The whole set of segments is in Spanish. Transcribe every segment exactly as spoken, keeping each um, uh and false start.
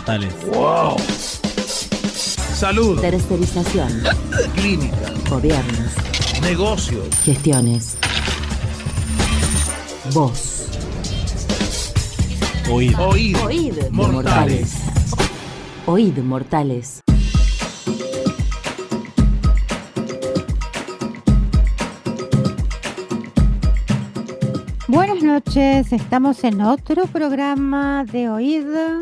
Mortales. ¡Wow! Salud. Tercerización. Clínica. Gobiernos. Negocios. Gestiones. Voz. Oíd. Oíd. Oíd. Mortales. Oíd Mortales. Buenas noches, estamos en otro programa de Oíd,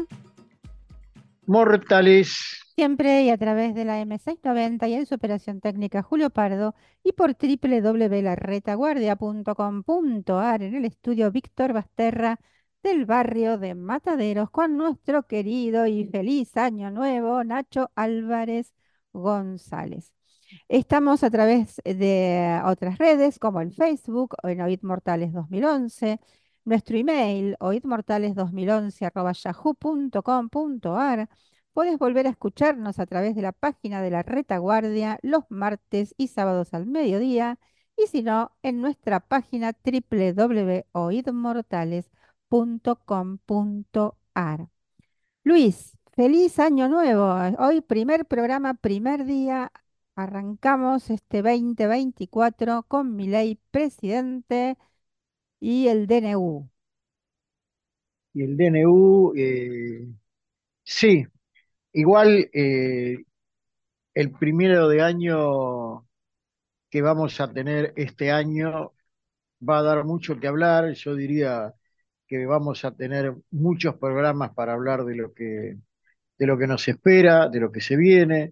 Mortales. siempre y a través de la eme seiscientos noventa y en su operación técnica Julio Pardo y por doble u doble u doble u punto la retaguardia punto com punto a r en el estudio Víctor Basterra del barrio de Mataderos con nuestro querido y feliz año nuevo Nacho Álvarez González. Estamos a través de otras redes como el Facebook o en Oíd Mortales dos mil once, nuestro email oidmortales dos mil once arroba yahoo punto com punto a r. Puedes volver a escucharnos a través de la página de la Retaguardia los martes y sábados al mediodía y si no, en nuestra página doble u doble u doble u punto oidmortales punto com punto a r. Luis, feliz año nuevo. Hoy primer programa, primer día. Arrancamos este veinte veinticuatro con Milei presidente y el D N U. Y el D N U, eh, sí, igual eh, el primero de año que vamos a tener este año va a dar mucho que hablar. Yo diría que vamos a tener muchos programas para hablar de lo que, de lo que nos espera, de lo que se viene.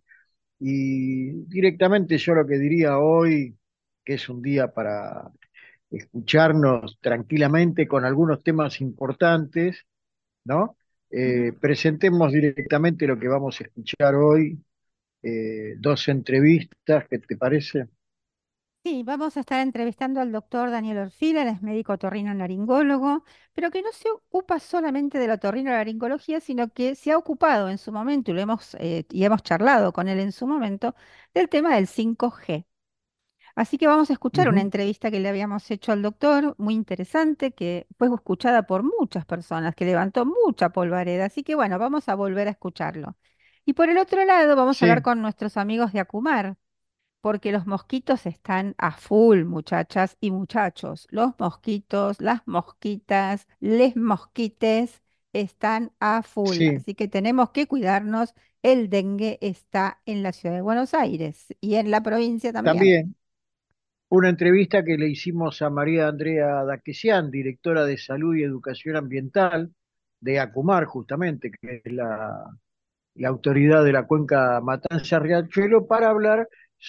Y directamente yo lo que diría hoy, que es un día para escucharnos tranquilamente con algunos temas importantes, ¿no? Eh, Ujú. presentemos directamente lo que vamos a escuchar hoy, eh, dos entrevistas, ¿qué te parece? Sí, vamos a estar entrevistando al doctor Daniel Orfila, él es médico otorrinolaringólogo, pero que no se ocupa solamente de la otorrinolaringología, sino que se ha ocupado en su momento, y lo hemos, eh, y hemos charlado con él en su momento, del tema del cinco G. Así que vamos a escuchar una Ujú. entrevista que le habíamos hecho al doctor, muy interesante, que fue escuchada por muchas personas, que levantó mucha polvareda. Así que bueno, vamos a volver a escucharlo. Y por el otro lado, vamos a hablar Sí, con nuestros amigos de Acumar, porque los mosquitos están a full, muchachas y muchachos. Los mosquitos, las mosquitas, les mosquites están a full. sí, Así que tenemos que cuidarnos. El dengue está en la ciudad de Buenos Aires y en la provincia también. también una entrevista que le hicimos a María Andrea Daquesian, directora de Salud y Educación Ambiental de ACUMAR, justamente, que es la la autoridad de la cuenca Matanza-Riachuelo, para hablar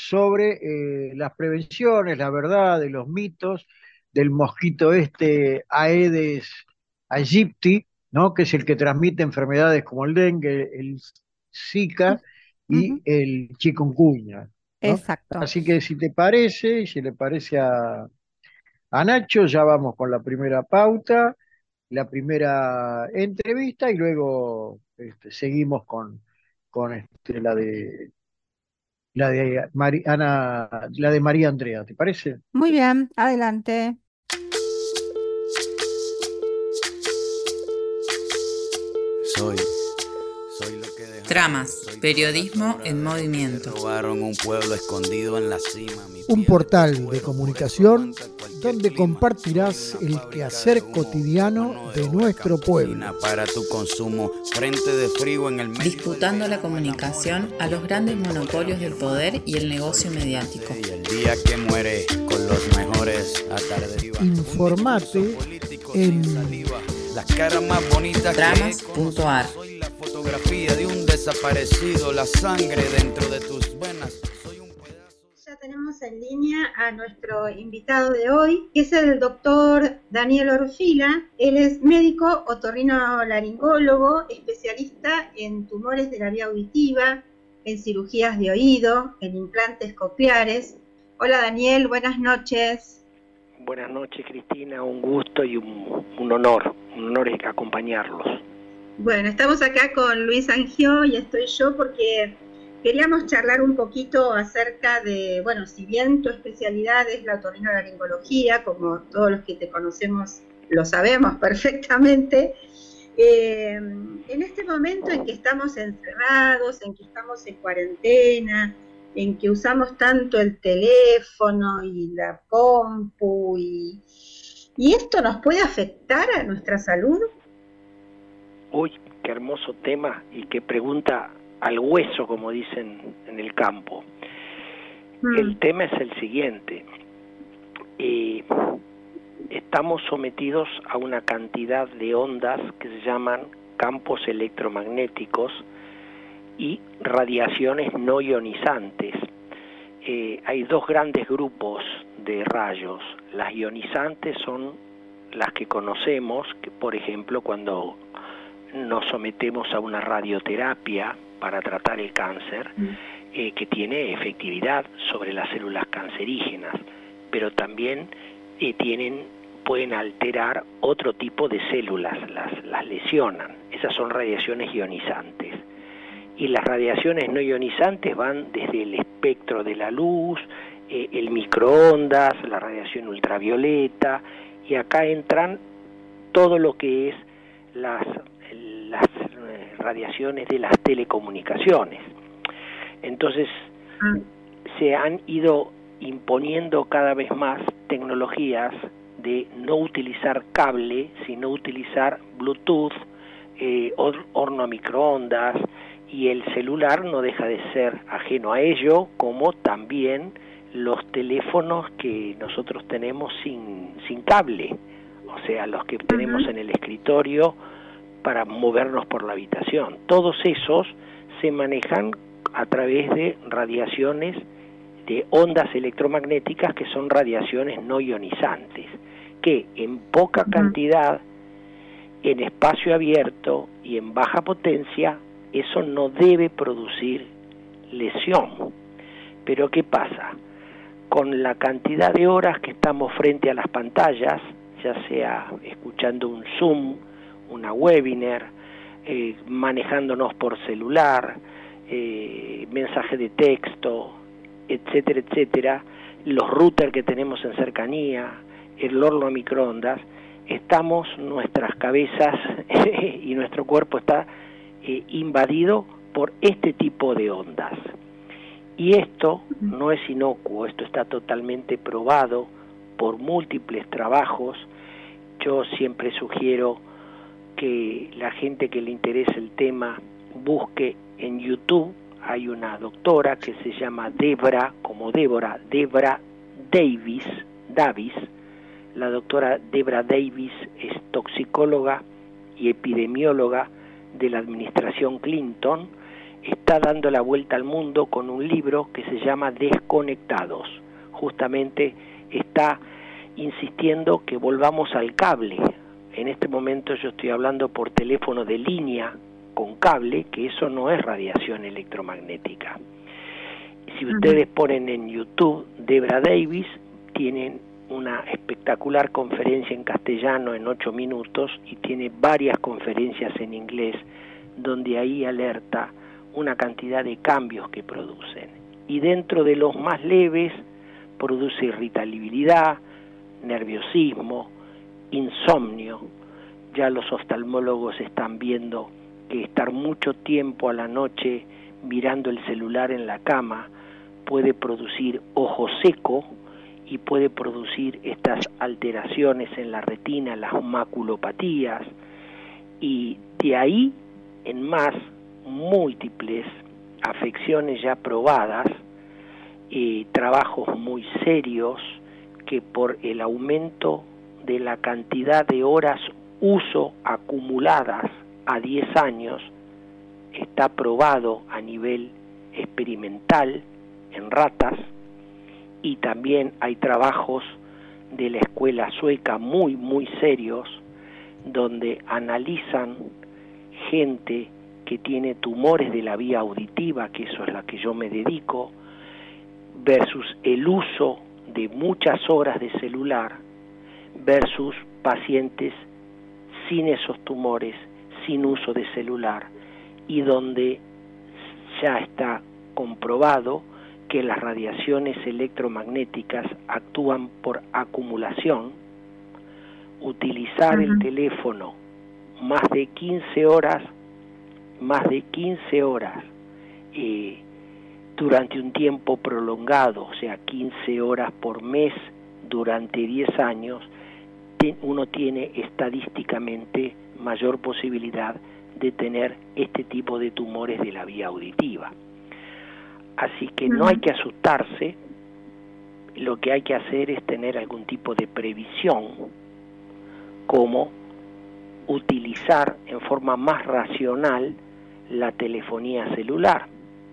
sobre eh, las prevenciones, la verdad, de los mitos del mosquito este Aedes aegypti, ¿no? Que es el que transmite enfermedades como el dengue, el Zika y Ujú. el chikungunya, ¿no? Exacto. Así que si te parece, y si le parece a, a Nacho, ya vamos con la primera pauta, la primera entrevista y luego este, seguimos con, con este, la de la de Mari- Ana, la de María Andrea, ¿te parece? Muy bien, adelante. Soy, soy lo que dejaron, Tramas, soy periodismo toda la en obra movimiento. que robaron un pueblo escondido en la cima. Mi Un piel portal de de cuero, comunicación por eso aguanta cualquier donde clima. compartirás Soy una el fábrica quehacer de humo, cotidiano mano de obra nuestro campesina pueblo. para tu consumo, frente de frío en el medio Disputando del la verano, comunicación el amor, a los grandes monopolios del poder y el negocio mediático. y el día que muere con los mejores atardecidos. Informate en Las caras más bonitas Tramas que he punto a r. conocido. Soy la fotografía de un desaparecido, la sangre dentro de tus venas. Soy un pedazo. Ya tenemos en línea a nuestro invitado de hoy, que es el doctor Daniel Orfila. Él es médico otorrinolaringólogo, especialista en tumores de la vía auditiva, en cirugías de oído, en implantes cocleares. Hola Daniel, buenas noches. Buenas noches, Cristina, un gusto y un, un honor, un honor es acompañarlos. Bueno, estamos acá con Luis Angió y estoy yo porque queríamos charlar un poquito acerca de, bueno, si bien tu especialidad es la otorrinolaringología, como todos los que te conocemos lo sabemos perfectamente, Eh, en este momento en que estamos encerrados, en que estamos en cuarentena, en que usamos tanto el teléfono y la compu, y, ¿y esto nos puede afectar a nuestra salud? Uy, qué hermoso tema y qué pregunta al hueso, como dicen en el campo. Mm. El tema es el siguiente. Eh, estamos sometidos a una cantidad de ondas que se llaman campos electromagnéticos y radiaciones no ionizantes. Eh, hay dos grandes grupos de rayos. Las ionizantes son las que conocemos, que por ejemplo cuando nos sometemos a una radioterapia para tratar el cáncer, eh, que tiene efectividad sobre las células cancerígenas, pero también eh, tienen, pueden alterar otro tipo de células, las, las lesionan. Esas son radiaciones ionizantes. Y las radiaciones no ionizantes van desde el espectro de la luz, eh, el microondas, la radiación ultravioleta, y acá entran todo lo que es las, las radiaciones de las telecomunicaciones. Entonces, ah. se han ido imponiendo cada vez más tecnologías de no utilizar cable, sino utilizar Bluetooth, eh, horno a microondas, y el celular no deja de ser ajeno a ello, como también los teléfonos que nosotros tenemos sin, sin cable, o sea, los que tenemos uh-huh. en el escritorio para movernos por la habitación. Todos esos se manejan a través de radiaciones, de ondas electromagnéticas, que son radiaciones no ionizantes, que en poca uh-huh. cantidad, en espacio abierto y en baja potencia, eso no debe producir lesión. Pero ¿qué pasa? Con la cantidad de horas que estamos frente a las pantallas, ya sea escuchando un Zoom, una webinar, eh, manejándonos por celular, eh, mensaje de texto, etcétera, etcétera, los routers que tenemos en cercanía, el horno a microondas, estamos, nuestras cabezas y nuestro cuerpo está eh, invadido por este tipo de ondas. Y esto no es inocuo, esto está totalmente probado por múltiples trabajos. Yo siempre sugiero que la gente que le interese el tema busque en YouTube. Hay una doctora que se llama Debra, como Débora, Debra Davis, Davis. La doctora Debra Davis es toxicóloga y epidemióloga de la administración Clinton. Está dando la vuelta al mundo con un libro que se llama Desconectados. Justamente está insistiendo que volvamos al cable. En este momento yo estoy hablando por teléfono de línea con cable, que eso no es radiación electromagnética. Si ustedes ponen en YouTube Debra Davis, tienen una espectacular conferencia en castellano en ocho minutos y tiene varias conferencias en inglés donde ahí alerta una cantidad de cambios que producen. Y dentro de los más leves produce irritabilidad, nerviosismo, insomnio. Ya los oftalmólogos están viendo que estar mucho tiempo a la noche mirando el celular en la cama puede producir ojo seco y puede producir estas alteraciones en la retina, las maculopatías, y de ahí en más múltiples afecciones ya probadas, eh, trabajos muy serios que por el aumento de la cantidad de horas uso acumuladas a diez años, está probado a nivel experimental en ratas, y también hay trabajos de la escuela sueca muy, muy serios, donde analizan gente que tiene tumores de la vía auditiva, que eso es la que yo me dedico, versus el uso de muchas horas de celular, versus pacientes sin esos tumores, sin uso de celular, y donde ya está comprobado que las radiaciones electromagnéticas actúan por acumulación. Utilizar uh-huh. el teléfono más de quince horas, más de quince horas eh, durante un tiempo prolongado, o sea, quince horas por mes durante diez años, uno tiene estadísticamente mayor posibilidad de tener este tipo de tumores de la vía auditiva. Así que no hay que asustarse, lo que hay que hacer es tener algún tipo de previsión, como utilizar en forma más racional la telefonía celular.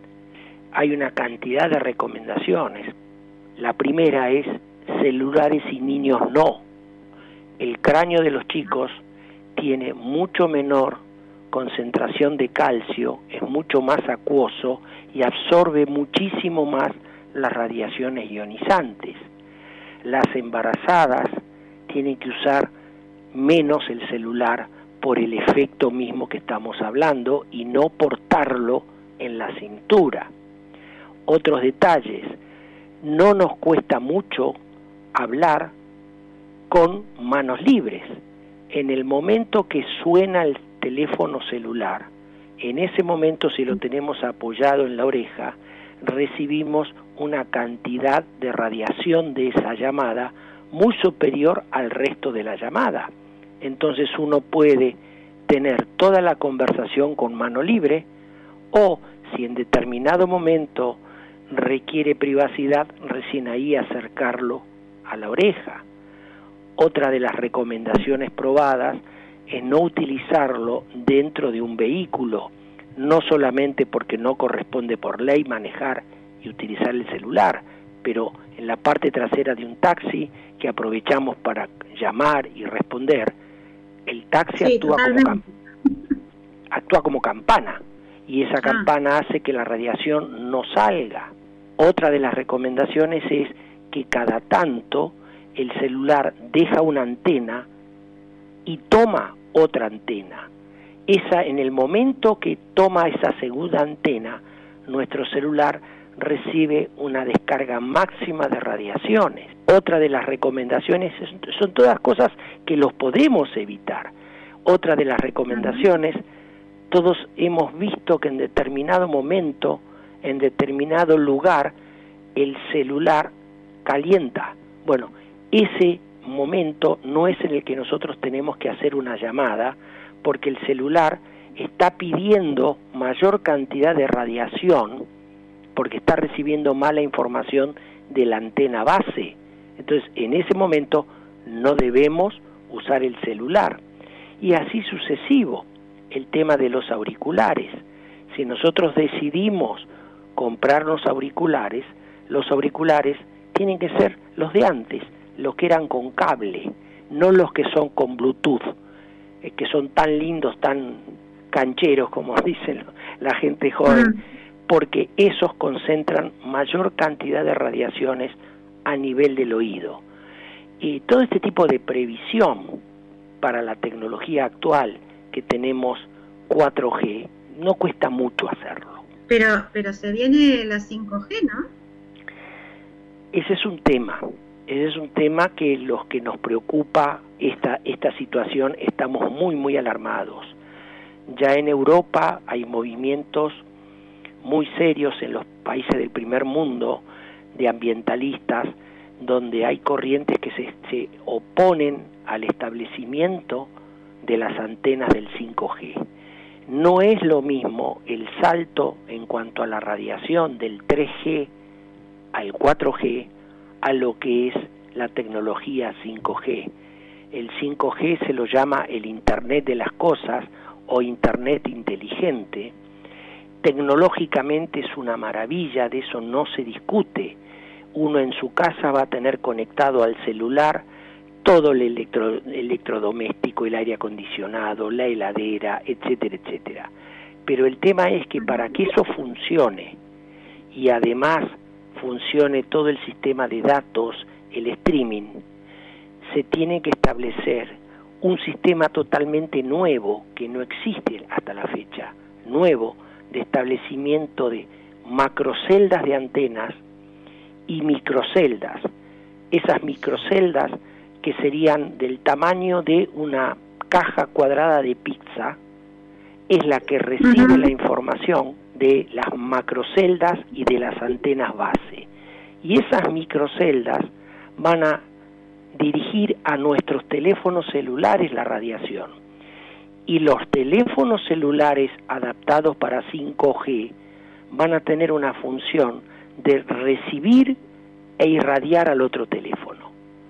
Hay una cantidad de recomendaciones. La primera es celulares y niños no. El cráneo de los chicos tiene mucho menor concentración de calcio, es mucho más acuoso y absorbe muchísimo más las radiaciones ionizantes. Las embarazadas tienen que usar menos el celular por el efecto mismo que estamos hablando y no portarlo en la cintura. Otros detalles: no nos cuesta mucho hablar con manos libres. En el momento que suena el teléfono celular, en ese momento, si lo tenemos apoyado en la oreja, recibimos una cantidad de radiación de esa llamada muy superior al resto de la llamada. Entonces uno puede tener toda la conversación con mano libre, o si en determinado momento requiere privacidad, recién ahí acercarlo a la oreja. Otra de las recomendaciones probadas es no utilizarlo dentro de un vehículo, no solamente porque no corresponde por ley manejar y utilizar el celular, pero en la parte trasera de un taxi que aprovechamos para llamar y responder, el taxi sí, actúa, como, actúa como campana, y esa ah. campana hace que la radiación no salga. Otra de las recomendaciones es que cada tanto el celular deja una antena y toma otra antena. Esa, en el momento que toma esa segunda antena, nuestro celular recibe una descarga máxima de radiaciones. Otra de las recomendaciones es, son todas cosas que los podemos evitar. Otra de las recomendaciones, todos hemos visto que en determinado momento, en determinado lugar, el celular calienta. Bueno, ese momento no es en el que nosotros tenemos que hacer una llamada, porque el celular está pidiendo mayor cantidad de radiación porque está recibiendo mala información de la antena base. Entonces, en ese momento no debemos usar el celular. Y así sucesivo, el tema de los auriculares. Si nosotros decidimos comprarnos auriculares, los auriculares tienen que ser los de antes, los que eran con cable, no los que son con Bluetooth, eh, que son tan lindos, tan cancheros, como dicen la gente joven, porque esos concentran mayor cantidad de radiaciones a nivel del oído. Y todo este tipo de previsión para la tecnología actual, que tenemos cuatro G, no cuesta mucho hacerlo. Pero, pero se viene la cinco G, ¿no? Ese es un tema. Ese es un tema que los que nos preocupa esta, esta situación estamos muy, muy alarmados. Ya en Europa hay movimientos muy serios en los países del primer mundo de ambientalistas, donde hay corrientes que se, se oponen al establecimiento de las antenas del cinco G. No es lo mismo el salto en cuanto a la radiación del tres G al cuatro G a lo que es la tecnología cinco G. El cinco G se lo llama el Internet de las cosas o Internet inteligente. Tecnológicamente es una maravilla, de eso no se discute. Uno en su casa va a tener conectado al celular todo el electro, electrodoméstico, el aire acondicionado, la heladera, etcétera, etcétera. Pero el tema es que para que eso funcione y además funcione todo el sistema de datos, el streaming, se tiene que establecer un sistema totalmente nuevo que no existe hasta la fecha, nuevo, de establecimiento de macroceldas de antenas y microceldas. Esas microceldas que serían del tamaño de una caja cuadrada de pizza es la que recibe uh-huh. la información de las macroceldas y de las antenas base. Y esas microceldas van a dirigir a nuestros teléfonos celulares la radiación. Y los teléfonos celulares adaptados para cinco G van a tener una función de recibir e irradiar al otro teléfono.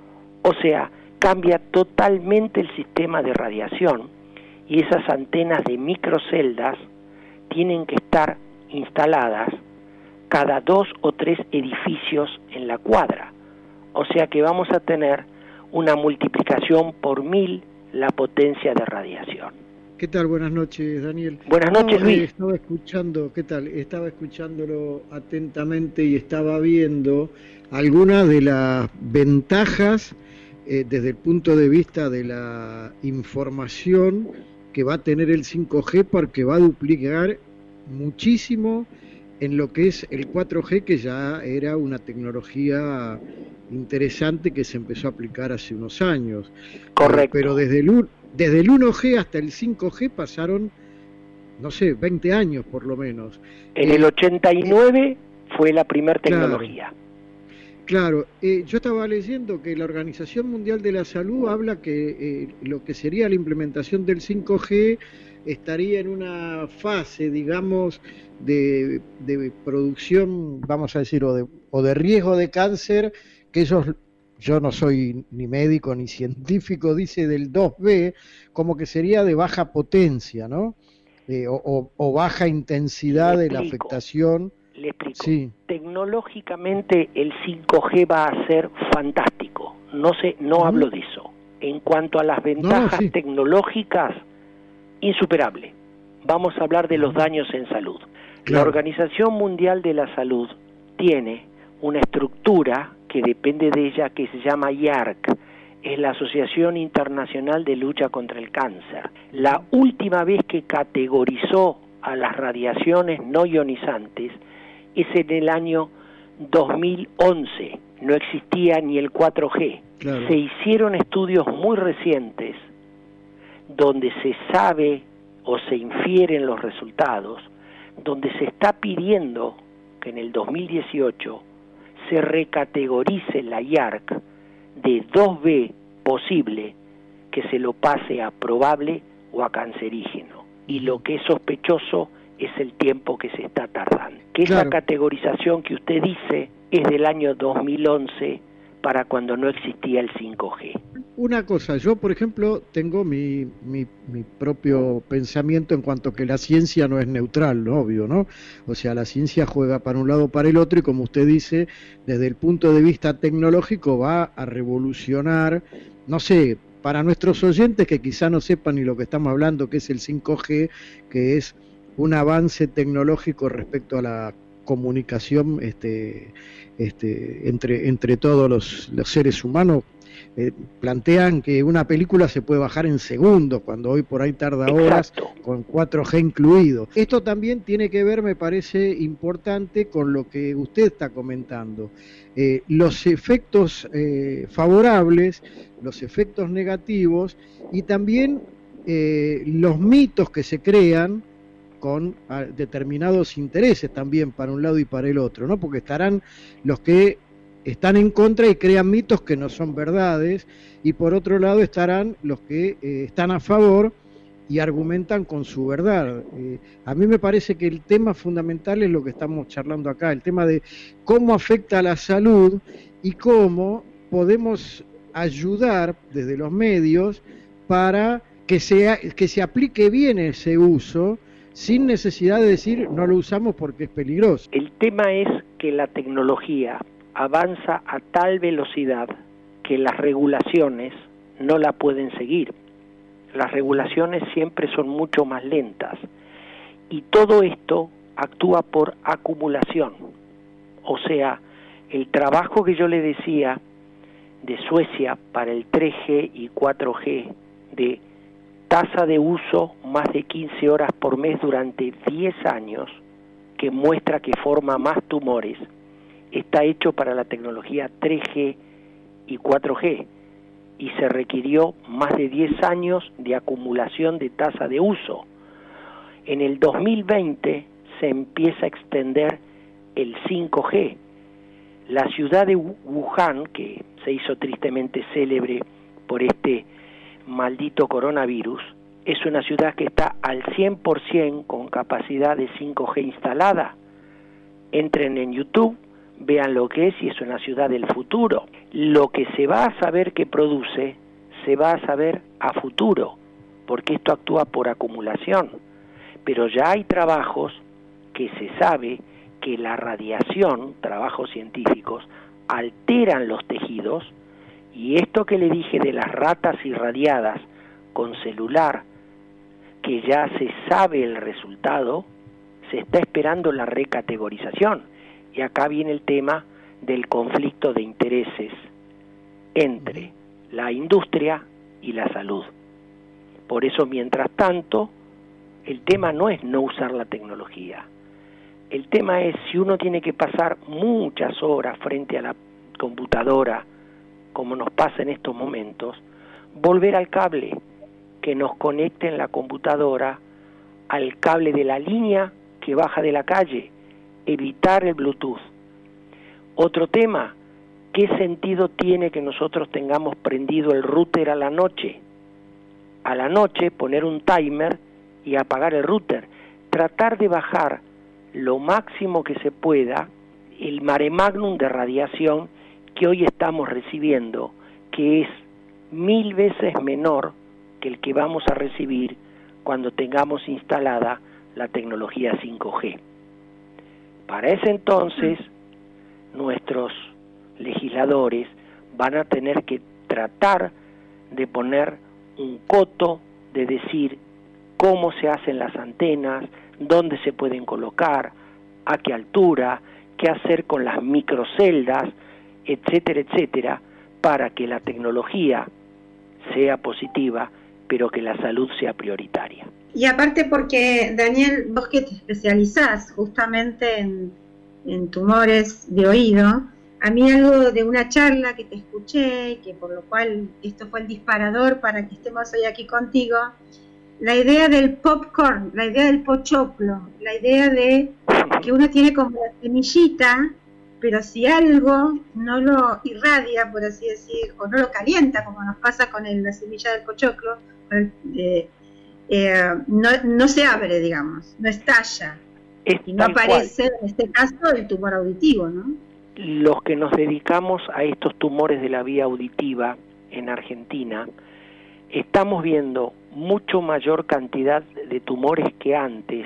O sea, cambia totalmente el sistema de radiación y esas antenas de microceldas tienen que estar instaladas cada dos o tres edificios en la cuadra. O sea que vamos a tener una multiplicación por mil la potencia de radiación. ¿Qué tal? Buenas noches, Daniel. Buenas noches, no, Luis. Eh, estaba escuchando, ¿qué tal? Estaba escuchándolo atentamente y estaba viendo algunas de las ventajas eh, desde el punto de vista de la información que va a tener el cinco G, porque va a duplicar muchísimo en lo que es el cuatro G, que ya era una tecnología interesante que se empezó a aplicar hace unos años. Correcto. Eh, pero desde el, desde el uno G hasta el cinco G pasaron, no sé, veinte años por lo menos. En eh, el ochenta y nueve eh, fue la primera tecnología. Claro. Claro, eh, yo estaba leyendo que la Organización Mundial de la Salud habla que eh, lo que sería la implementación del cinco G estaría en una fase, digamos, de, de producción, vamos a decir, o de, o de riesgo de cáncer, que esos, yo no soy ni médico ni científico, dice del dos B, como que sería de baja potencia, ¿no? Eh, o, o, o baja intensidad de la afectación. Le explico. Sí. Tecnológicamente el cinco G va a ser fantástico. No sé, no uh-huh. hablo de eso. En cuanto a las ventajas no, sí. tecnológicas, insuperable. Vamos a hablar de los daños en salud. Claro. La Organización Mundial de la Salud tiene una estructura que depende de ella, que se llama I A R C, es la Asociación Internacional de Lucha contra el Cáncer. La última vez que categorizó a las radiaciones no ionizantes es en el año dos mil once, no existía ni el cuatro G. Claro. Se hicieron estudios muy recientes donde se sabe o se infieren los resultados, donde se está pidiendo que en el dos mil dieciocho se recategorice la I A R C de dos B posible, que se lo pase a probable o a cancerígeno. Y lo que es sospechoso es el tiempo que se está tardando. Que claro. Esa categorización que usted dice es del año dos mil once, para cuando no existía el cinco G. Una cosa, yo por ejemplo tengo mi, mi, mi propio pensamiento en cuanto que la ciencia no es neutral, ¿no? Obvio, ¿no? O sea, la ciencia juega para un lado o para el otro, y como usted dice, desde el punto de vista tecnológico va a revolucionar, no sé, para nuestros oyentes que quizá no sepan ni lo que estamos hablando, que es el cinco G, que es un avance tecnológico respecto a la comunicación este, este, entre, entre todos los, los seres humanos. Eh, plantean que una película se puede bajar en segundos, cuando hoy por ahí tarda horas. Exacto. Con cuatro G incluido. Esto también tiene que ver, me parece importante, con lo que usted está comentando. Eh, los efectos eh, favorables, los efectos negativos, y también eh, los mitos que se crean con a, determinados intereses también para un lado y para el otro, ¿no? Porque estarán los que están en contra y crean mitos que no son verdades, y por otro lado estarán los que eh, están a favor y argumentan con su verdad. Eh, a mí me parece que el tema fundamental es lo que estamos charlando acá, el tema de cómo afecta a la salud y cómo podemos ayudar desde los medios para que se, que se aplique bien ese uso, sin necesidad de decir no lo usamos porque es peligroso. El tema es que la tecnología avanza a tal velocidad que las regulaciones no la pueden seguir. Las regulaciones siempre son mucho más lentas, y todo esto actúa por acumulación. O sea, el trabajo que yo le decía de Suecia para el tres G y cuatro G, de tasa de uso más de quince horas por mes durante diez años, que muestra que forma más tumores, está hecho para la tecnología tres G y cuatro G. y se requirió más de diez años de acumulación de tasa de uso. En el dos mil veinte se empieza a extender el cinco G. La ciudad de Wuhan, que se hizo tristemente célebre por este maldito coronavirus, es una ciudad que está al cien por ciento con capacidad de cinco G instalada. Entren en YouTube, vean lo que es y es una ciudad del futuro. Lo que se va a saber que produce, se va a saber a futuro, porque esto actúa por acumulación. Pero ya hay trabajos que se sabe que la radiación, trabajos científicos, alteran los tejidos, y esto que le dije de las ratas irradiadas con celular, que ya se sabe el resultado, se está esperando la recategorización. Y acá viene el tema del conflicto de intereses entre la industria y la salud. Por eso, mientras tanto, el tema no es no usar la tecnología. El tema es si uno tiene que pasar muchas horas frente a la computadora, como nos pasa en estos momentos, volver al cable, que nos conecte en la computadora al cable de la línea que baja de la calle, evitar el Bluetooth. Otro tema, ¿qué sentido tiene que nosotros tengamos prendido el router a la noche? A la noche poner un timer y apagar el router. Tratar de bajar lo máximo que se pueda el mare magnum de radiación que hoy estamos recibiendo, que es mil veces menor que el que vamos a recibir cuando tengamos instalada la tecnología cinco G. Para ese entonces, nuestros legisladores van a tener que tratar de poner un coto, de decir cómo se hacen las antenas, dónde se pueden colocar, a qué altura, qué hacer con las microceldas, etcétera, etcétera, para que la tecnología sea positiva, pero que la salud sea prioritaria. Y aparte porque, Daniel, vos que te especializás justamente en, en tumores de oído, a mí algo de una charla que te escuché, que por lo cual esto fue el disparador para que estemos hoy aquí contigo, la idea del popcorn, la idea del pochoclo, la idea de que uno tiene como la semillita, pero si algo no lo irradia, por así decir, o no lo calienta, como nos pasa con el, la semilla del pochoclo, eh, eh, no, no se abre, digamos, no estalla, es y no aparece, cual. En este caso, el tumor auditivo, ¿no? Los que nos dedicamos a estos tumores de la vía auditiva en Argentina, estamos viendo mucho mayor cantidad de tumores que antes.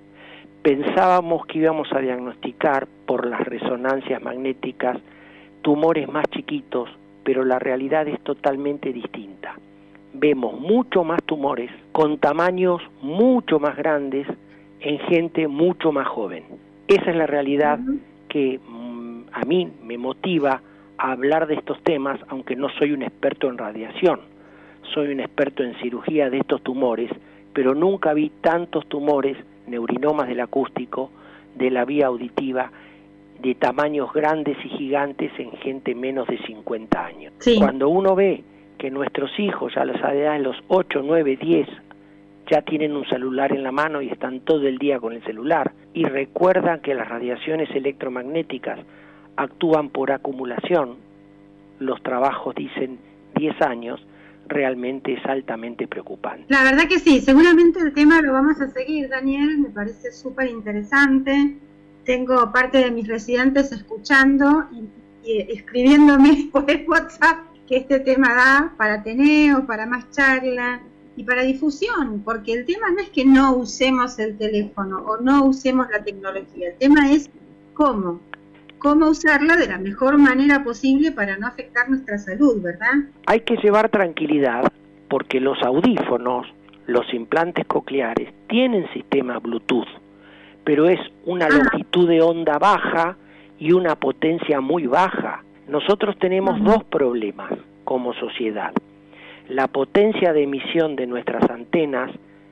Pensábamos que íbamos a diagnosticar por las resonancias magnéticas tumores más chiquitos, pero la realidad es totalmente distinta. Vemos mucho más tumores con tamaños mucho más grandes en gente mucho más joven. Esa es la realidad uh-huh. que mm, a mí me motiva a hablar de estos temas, aunque no soy un experto en radiación. Soy un experto en cirugía de estos tumores, pero nunca vi tantos tumores, neurinomas del acústico, de la vía auditiva, de tamaños grandes y gigantes en gente menos de cincuenta años. Sí. Cuando uno ve que nuestros hijos a las edades de los ocho, nueve, diez ya tienen un celular en la mano y están todo el día con el celular, y recuerdan que las radiaciones electromagnéticas actúan por acumulación, los trabajos dicen diez años, realmente es altamente preocupante. La verdad que sí, seguramente el tema lo vamos a seguir, Daniel, me parece súper interesante. Tengo parte de mis residentes escuchando y, y escribiéndome por el WhatsApp que este tema da para Ateneo, para más charla y para difusión, porque el tema no es que no usemos el teléfono o no usemos la tecnología, el tema es cómo, cómo usarla de la mejor manera posible para no afectar nuestra salud, ¿verdad? Hay que llevar tranquilidad porque los audífonos, los implantes cocleares, tienen sistema Bluetooth, pero es una ah. longitud de onda baja y una potencia muy baja. Nosotros tenemos uh-huh. dos problemas como sociedad. La potencia de emisión de nuestras antenas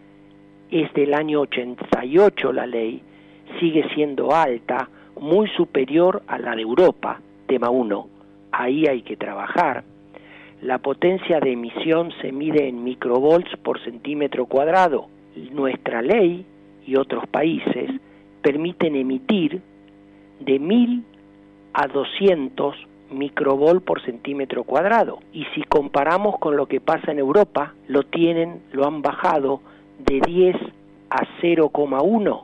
es del año ochenta y ocho la ley, sigue siendo alta, muy superior a la de Europa, tema uno, ahí hay que trabajar. La potencia de emisión se mide en microvolts por centímetro cuadrado. Nuestra ley y otros países permiten emitir de mil a doscientos microvolt por centímetro cuadrado. Y si comparamos con lo que pasa en Europa, lo tienen, lo han bajado de diez a cero coma uno.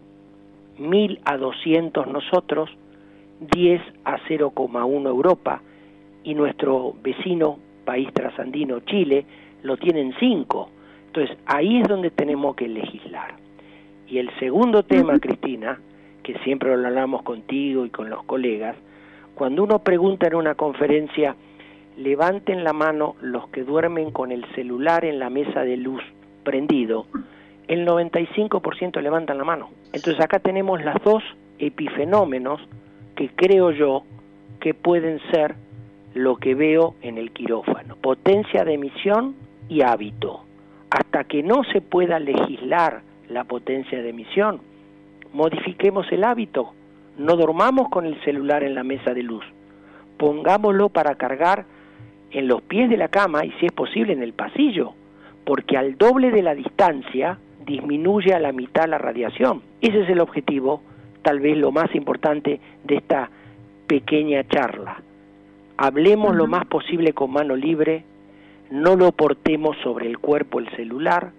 mil a doscientos nosotros, diez a cero coma uno Europa, y nuestro vecino país trasandino, Chile, lo tienen cinco. Entonces, ahí es donde tenemos que legislar. Y el segundo tema, Cristina, que siempre lo hablamos contigo y con los colegas, cuando uno pregunta en una conferencia, levanten la mano los que duermen con el celular en la mesa de luz prendido, el noventa y cinco por ciento levantan la mano. Entonces acá tenemos las dos epifenómenos que creo yo que pueden ser lo que veo en el quirófano: potencia de emisión y hábito. Hasta que no se pueda legislar la potencia de emisión, modifiquemos el hábito. No dormamos con el celular en la mesa de luz, pongámoslo para cargar en los pies de la cama y, si es posible, en el pasillo, porque al doble de la distancia disminuye a la mitad la radiación. Ese es el objetivo, tal vez lo más importante de esta pequeña charla. Hablemos lo más posible con mano libre, no lo portemos sobre el cuerpo el celular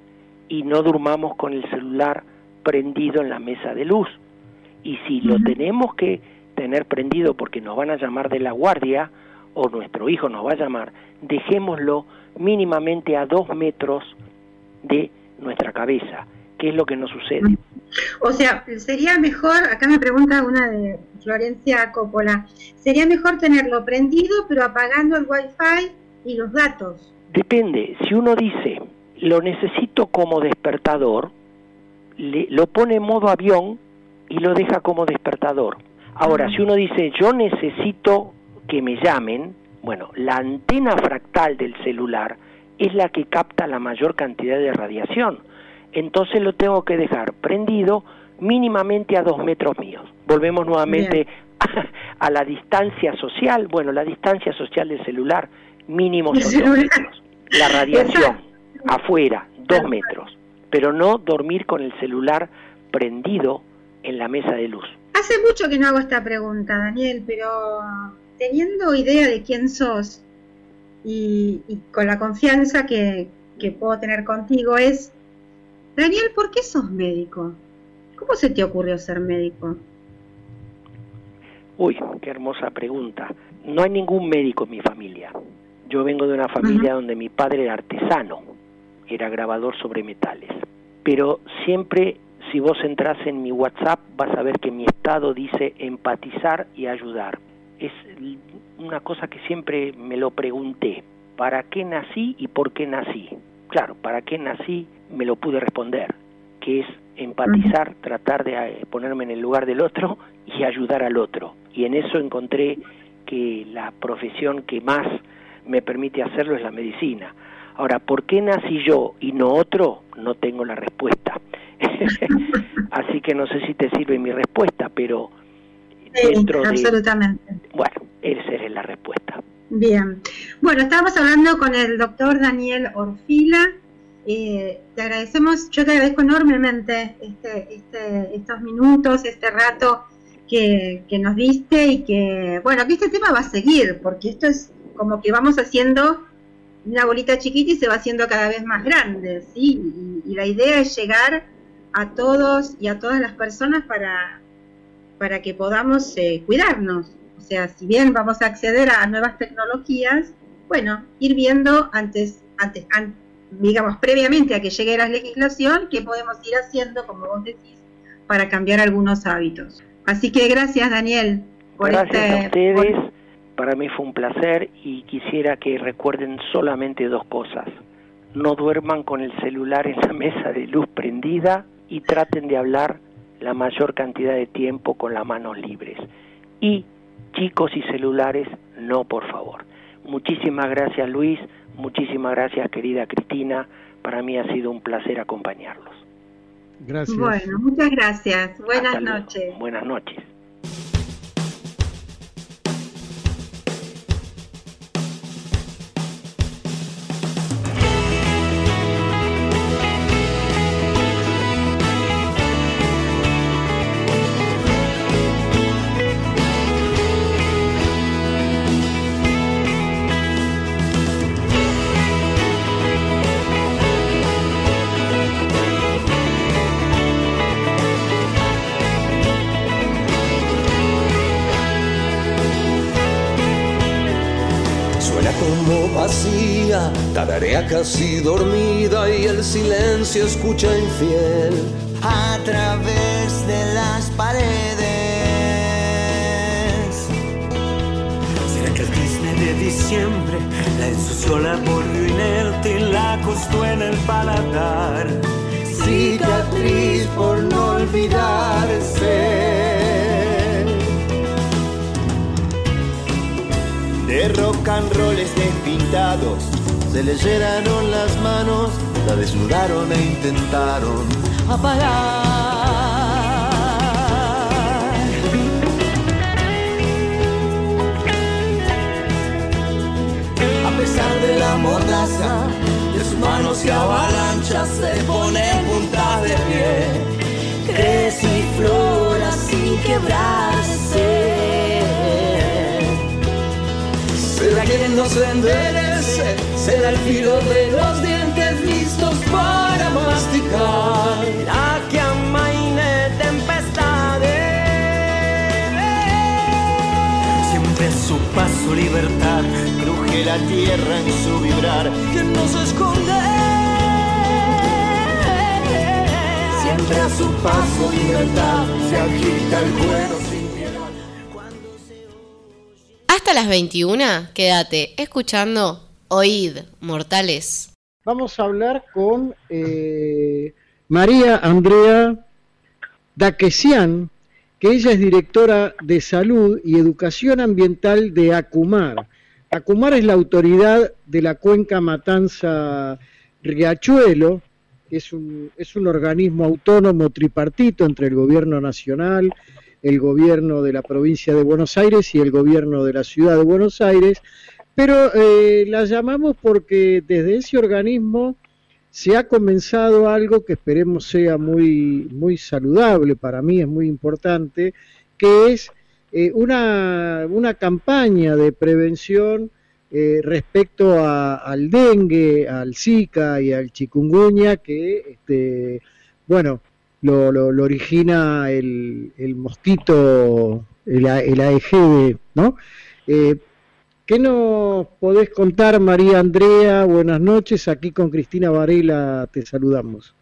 y no durmamos con el celular prendido en la mesa de luz. Y si lo tenemos que tener prendido porque nos van a llamar de la guardia o nuestro hijo nos va a llamar, dejémoslo mínimamente a dos metros de nuestra cabeza, que es lo que nos sucede. O sea, sería mejor, acá me pregunta una de Florencia Coppola, sería mejor tenerlo prendido pero apagando el wifi y los datos. Depende, si uno dice, lo necesito como despertador, le, lo pone en modo avión y lo deja como despertador. Ahora, si uno dice, yo necesito que me llamen, bueno, la antena fractal del celular es la que capta la mayor cantidad de radiación. Entonces lo tengo que dejar prendido mínimamente a dos metros míos. Volvemos nuevamente a, a la distancia social. Bueno, la distancia social del celular mínimo son dos metros. La radiación afuera, dos metros. Pero no dormir con el celular prendido en la mesa de luz. Hace mucho que no hago esta pregunta, Daniel, pero teniendo idea de quién sos y, y con la confianza que, que puedo tener contigo, es, Daniel, ¿por qué sos médico? ¿Cómo se te ocurrió ser médico? Uy, qué hermosa pregunta. No hay ningún médico en mi familia. Yo vengo de una familia uh-huh. donde mi padre era artesano, era grabador sobre metales. Pero siempre, si vos entras en mi WhatsApp, vas a ver que mi estado dice empatizar y ayudar. Es una cosa que siempre me lo pregunté. ¿Para qué nací y por qué nací? Claro, ¿para qué nací? Me lo pude responder, que es empatizar, tratar de ponerme en el lugar del otro y ayudar al otro. Y en eso encontré que la profesión que más me permite hacerlo es la medicina. Ahora, ¿por qué nací yo y no otro? No tengo la respuesta. Así que no sé si te sirve mi respuesta, pero sí, dentro absolutamente. de... Bueno, esa es la respuesta. Bien. Bueno, estábamos hablando con el doctor Daniel Orfila. Eh, te agradecemos, yo te agradezco enormemente este, este, estos minutos, este rato que, que nos diste y que, bueno, que este tema va a seguir, porque esto es como que vamos haciendo una bolita chiquita y se va haciendo cada vez más grande, ¿sí? Y, y la idea es llegar a todos y a todas las personas para, para que podamos eh, cuidarnos. O sea, si bien vamos a acceder a nuevas tecnologías, bueno, ir viendo antes, antes, antes digamos, previamente a que llegue la legislación, qué podemos ir haciendo, como vos decís, para cambiar algunos hábitos. Así que gracias, Daniel, por gracias este... a ustedes, por... para mí fue un placer y quisiera que recuerden solamente dos cosas. No duerman con el celular en la mesa de luz prendida y traten de hablar la mayor cantidad de tiempo con las manos libres. Y chicos y celulares, no, por favor. Muchísimas gracias, Luis. Muchísimas gracias, querida Cristina. Para mí ha sido un placer acompañarlos. Gracias. Bueno, muchas gracias. Buenas Hasta noches. Luego. Buenas noches. era como vacía, tararea casi dormida y el silencio escucha infiel a través de las paredes. ¿Será que el cisne de diciembre la ensució, la volvió inerte y la acostó en el paladar? Cicatriz por no olvidarse. De rock and rolls despintados, se le llenaron las manos, la desnudaron e intentaron apagar. A pesar de la mordaza, de sus manos y avalanchas se ponen puntas de pie. Crece y flora sin quebrarse. Será quien nos enderece, será el filo de los dientes listos para masticar. La que amaine tempestades. Siempre a su paso libertad, cruje la tierra en su vibrar. Quien nos esconde. Siempre a su paso libertad, se agita el cuero sin piedad. Hasta las veintiuna, quédate escuchando Oíd, Mortales. Vamos a hablar con eh, María Andrea Daquesian, que ella es directora de Salud y Educación Ambiental de ACUMAR. ACUMAR es la autoridad de la cuenca Matanza-Riachuelo, que es un, es un organismo autónomo tripartito entre el gobierno nacional, el gobierno de la provincia de Buenos Aires y el gobierno de la ciudad de Buenos Aires, pero eh, la llamamos porque desde ese organismo se ha comenzado algo que esperemos sea muy, muy saludable, para mí es muy importante, que es eh, una, una campaña de prevención eh, respecto a, al dengue, al Zika y al chikungunya, que, este, bueno, Lo, lo, lo origina el, el mosquito, el, el Aedes, ¿no? Eh, ¿Qué nos podés contar, María Andrea? Buenas noches, aquí con Cristina Varela te saludamos.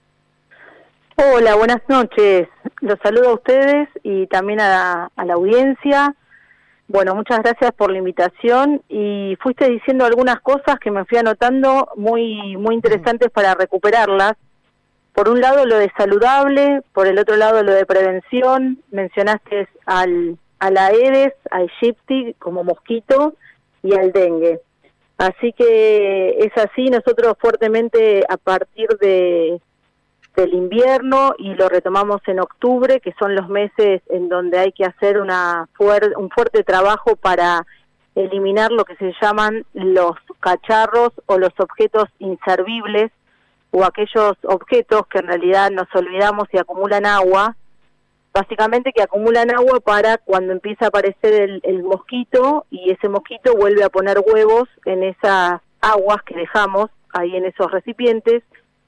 Hola, buenas noches. Los saludo a ustedes y también a, a la audiencia. Bueno, muchas gracias por la invitación y fuiste diciendo algunas cosas que me fui anotando muy, muy interesantes para recuperarlas. Por un lado lo de saludable, por el otro lado lo de prevención, mencionaste al, al Aedes, a Aegypti como mosquito y al dengue. Así que es así, nosotros fuertemente a partir de del invierno y lo retomamos en octubre, que son los meses en donde hay que hacer una fuer- un fuerte trabajo para eliminar lo que se llaman los cacharros o los objetos inservibles, o aquellos objetos que en realidad nos olvidamos y acumulan agua, básicamente que acumulan agua para cuando empieza a aparecer el, el mosquito y ese mosquito vuelve a poner huevos en esas aguas que dejamos ahí en esos recipientes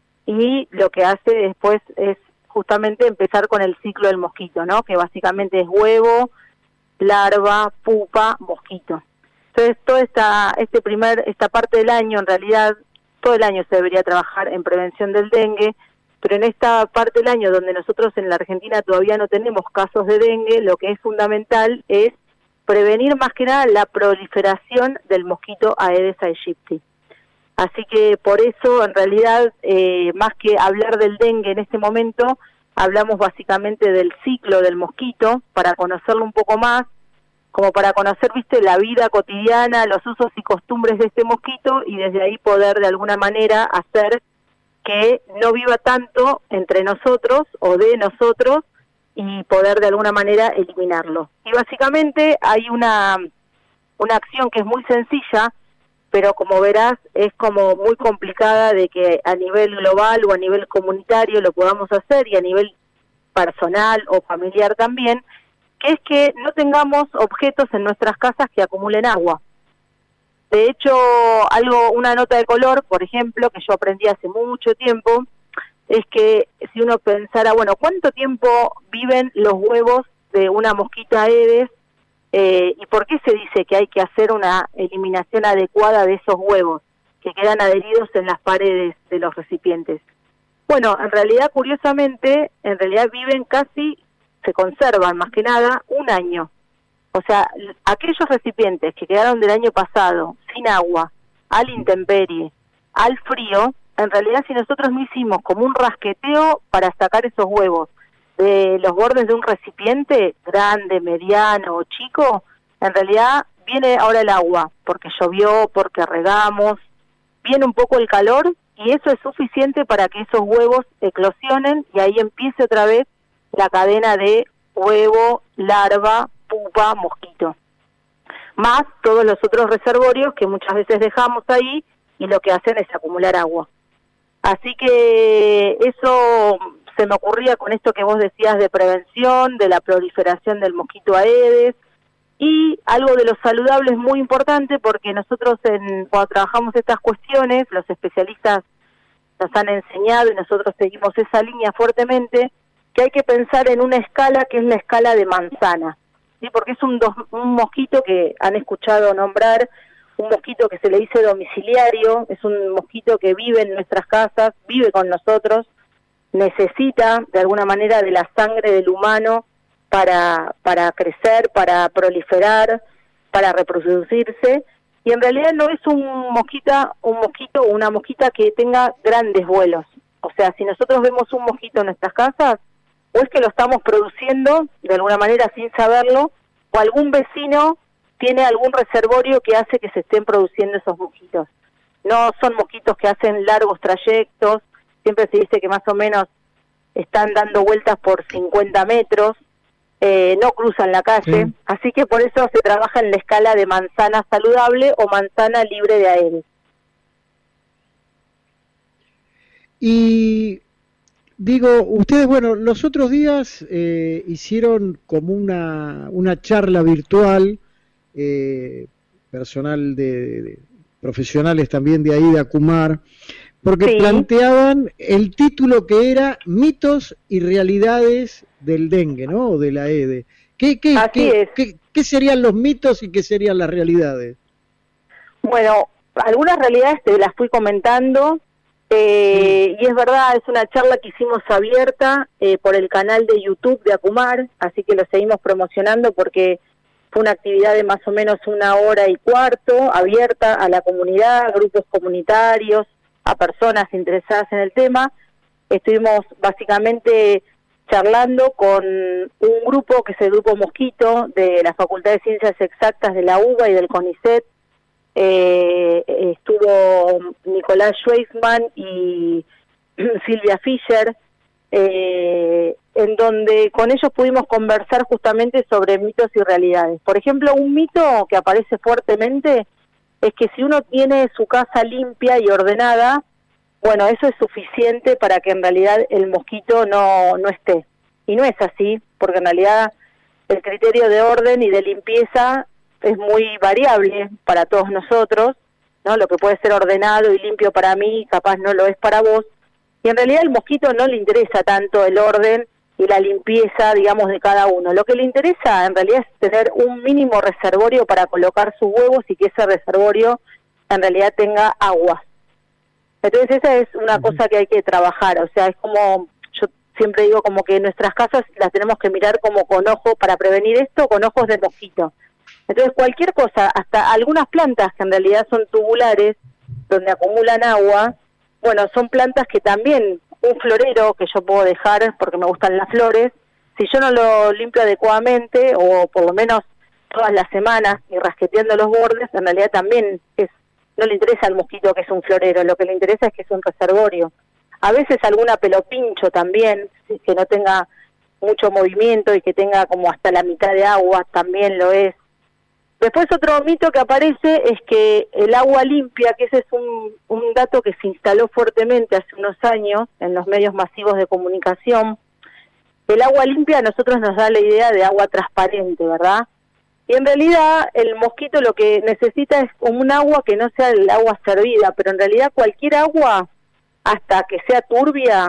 y lo que hace después es justamente empezar con el ciclo del mosquito, ¿no? Que básicamente es huevo, larva, pupa, mosquito. Entonces toda esta, este primer, esta parte del año en realidad todo el año se debería trabajar en prevención del dengue, pero en esta parte del año donde nosotros en la Argentina todavía no tenemos casos de dengue, lo que es fundamental es prevenir más que nada la proliferación del mosquito Aedes aegypti. Así que por eso, en realidad, eh, más que hablar del dengue en este momento, hablamos básicamente del ciclo del mosquito, para conocerlo un poco más, como para conocer, viste, la vida cotidiana, los usos y costumbres de este mosquito, y desde ahí poder de alguna manera hacer que no viva tanto entre nosotros o de nosotros, y poder de alguna manera eliminarlo. Y básicamente hay una, una acción que es muy sencilla, pero como verás es como muy complicada de que a nivel global o a nivel comunitario lo podamos hacer, y a nivel personal o familiar también, que es que no tengamos objetos en nuestras casas que acumulen agua. De hecho, algo, una nota de color, por ejemplo, que yo aprendí hace mucho tiempo, es que si uno pensara, bueno, ¿cuánto tiempo viven los huevos de una mosquita Aedes Eh, ¿Y por qué se dice que hay que hacer una eliminación adecuada de esos huevos que quedan adheridos en las paredes de los recipientes? Bueno, en realidad, curiosamente, en realidad viven casi, se conservan más que nada, un año. O sea, aquellos recipientes que quedaron del año pasado, sin agua, al intemperie, al frío, en realidad si nosotros no hicimos como un rasqueteo para sacar esos huevos de los bordes de un recipiente, grande, mediano o chico, en realidad viene ahora el agua, porque llovió, porque regamos, viene un poco el calor, y eso es suficiente para que esos huevos eclosionen y ahí empiece otra vez la cadena de huevo, larva, pupa, mosquito. Más todos los otros reservorios que muchas veces dejamos ahí y lo que hacen es acumular agua. Así que eso se me ocurría con esto que vos decías de prevención, de la proliferación del mosquito Aedes, y algo de lo saludable es muy importante porque nosotros en, cuando trabajamos estas cuestiones, los especialistas nos han enseñado y nosotros seguimos esa línea fuertemente, que hay que pensar en una escala que es la escala de manzana, ¿sí? Porque es un, dos, un mosquito que han escuchado nombrar, un mosquito que se le dice domiciliario, es un mosquito que vive en nuestras casas, vive con nosotros, necesita de alguna manera de la sangre del humano para, para crecer, para proliferar, para reproducirse, y en realidad no es un mosquita, un mosquito o una mosquita que tenga grandes vuelos. O sea, si nosotros vemos un mosquito en nuestras casas, o es que lo estamos produciendo de alguna manera sin saberlo, o algún vecino tiene algún reservorio que hace que se estén produciendo esos mosquitos. No son mosquitos que hacen largos trayectos, siempre se dice que más o menos están dando vueltas por cincuenta metros, eh, no cruzan la calle, sí. Así que por eso se trabaja en la escala de manzana saludable o manzana libre de Aedes. Y digo, ustedes, bueno, los otros días eh, hicieron como una, una charla virtual, eh, personal de, de profesionales también de ahí de Acumar, porque sí. Planteaban el título que era Mitos y Realidades del Dengue, ¿no? O de la Aedes. ¿Qué, qué, qué, qué, ¿Qué serían los mitos y qué serían las realidades? Bueno, algunas realidades te las fui comentando, eh, sí. Y es verdad, es una charla que hicimos abierta eh, por el canal de YouTube de Acumar, así que lo seguimos promocionando porque fue una actividad de más o menos una hora y cuarto, abierta a la comunidad, a grupos comunitarios, a personas interesadas en el tema. Estuvimos básicamente charlando con un grupo que es el Grupo Mosquito de la Facultad de Ciencias Exactas de la UBA y del CONICET. Eh, estuvo Nicolás Schweizman y Silvia Fischer, eh, en donde con ellos pudimos conversar justamente sobre mitos y realidades. Por ejemplo, un mito que aparece fuertemente es que si uno tiene su casa limpia y ordenada, bueno, eso es suficiente para que en realidad el mosquito no, no esté. Y no es así, porque en realidad el criterio de orden y de limpieza es muy variable para todos nosotros, ¿no? Lo que puede ser ordenado y limpio para mí, capaz no lo es para vos. Y en realidad al mosquito no le interesa tanto el orden y la limpieza, digamos, de cada uno. Lo que le interesa en realidad es tener un mínimo reservorio para colocar sus huevos y que ese reservorio en realidad tenga agua. Entonces esa es una uh-huh. cosa que hay que trabajar, o sea, es como, yo siempre digo como que nuestras casas las tenemos que mirar como con ojo, para prevenir esto, con ojos de mosquito. Entonces cualquier cosa, hasta algunas plantas que en realidad son tubulares, donde acumulan agua, bueno, son plantas que también, un florero que yo puedo dejar porque me gustan las flores, si yo no lo limpio adecuadamente, o por lo menos todas las semanas, y rasqueteando los bordes, en realidad también es no le interesa al mosquito que es un florero, lo que le interesa es que es un reservorio. A veces alguna pelopincho también, ¿sí? Que no tenga mucho movimiento y que tenga como hasta la mitad de agua, también lo es. Después otro mito que aparece es que el agua limpia, que ese es un, un dato que se instaló fuertemente hace unos años en los medios masivos de comunicación, el agua limpia a nosotros nos da la idea de agua transparente, ¿verdad? Y en realidad el mosquito lo que necesita es un agua que no sea el agua servida, pero en realidad cualquier agua, hasta que sea turbia,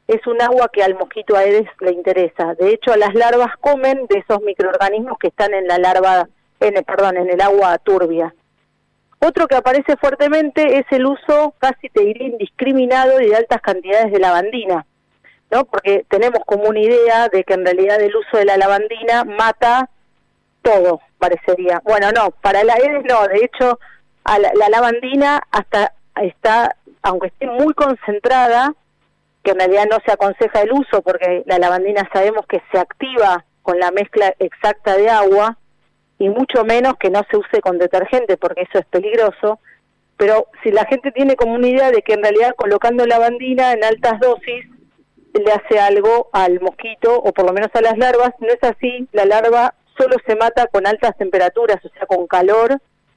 es un agua que al mosquito Aedes le interesa. De hecho, las larvas comen de esos microorganismos que están en la larva, en el, perdón, en el agua turbia. Otro que aparece fuertemente es el uso, casi te diría indiscriminado, y de altas cantidades de lavandina, ¿no? Porque tenemos como una idea de que en realidad el uso de la lavandina mata todo, parecería. Bueno, no, para la Aedes no, de hecho, a la, la lavandina hasta está, aunque esté muy concentrada, que en realidad no se aconseja el uso, porque la lavandina sabemos que se activa con la mezcla exacta de agua, y mucho menos que no se use con detergente, porque eso es peligroso. Pero si la gente tiene como una idea de que en realidad colocando lavandina en altas dosis le hace algo al mosquito, o por lo menos a las larvas, no es así. La larva solo se mata con altas temperaturas, o sea, con calor,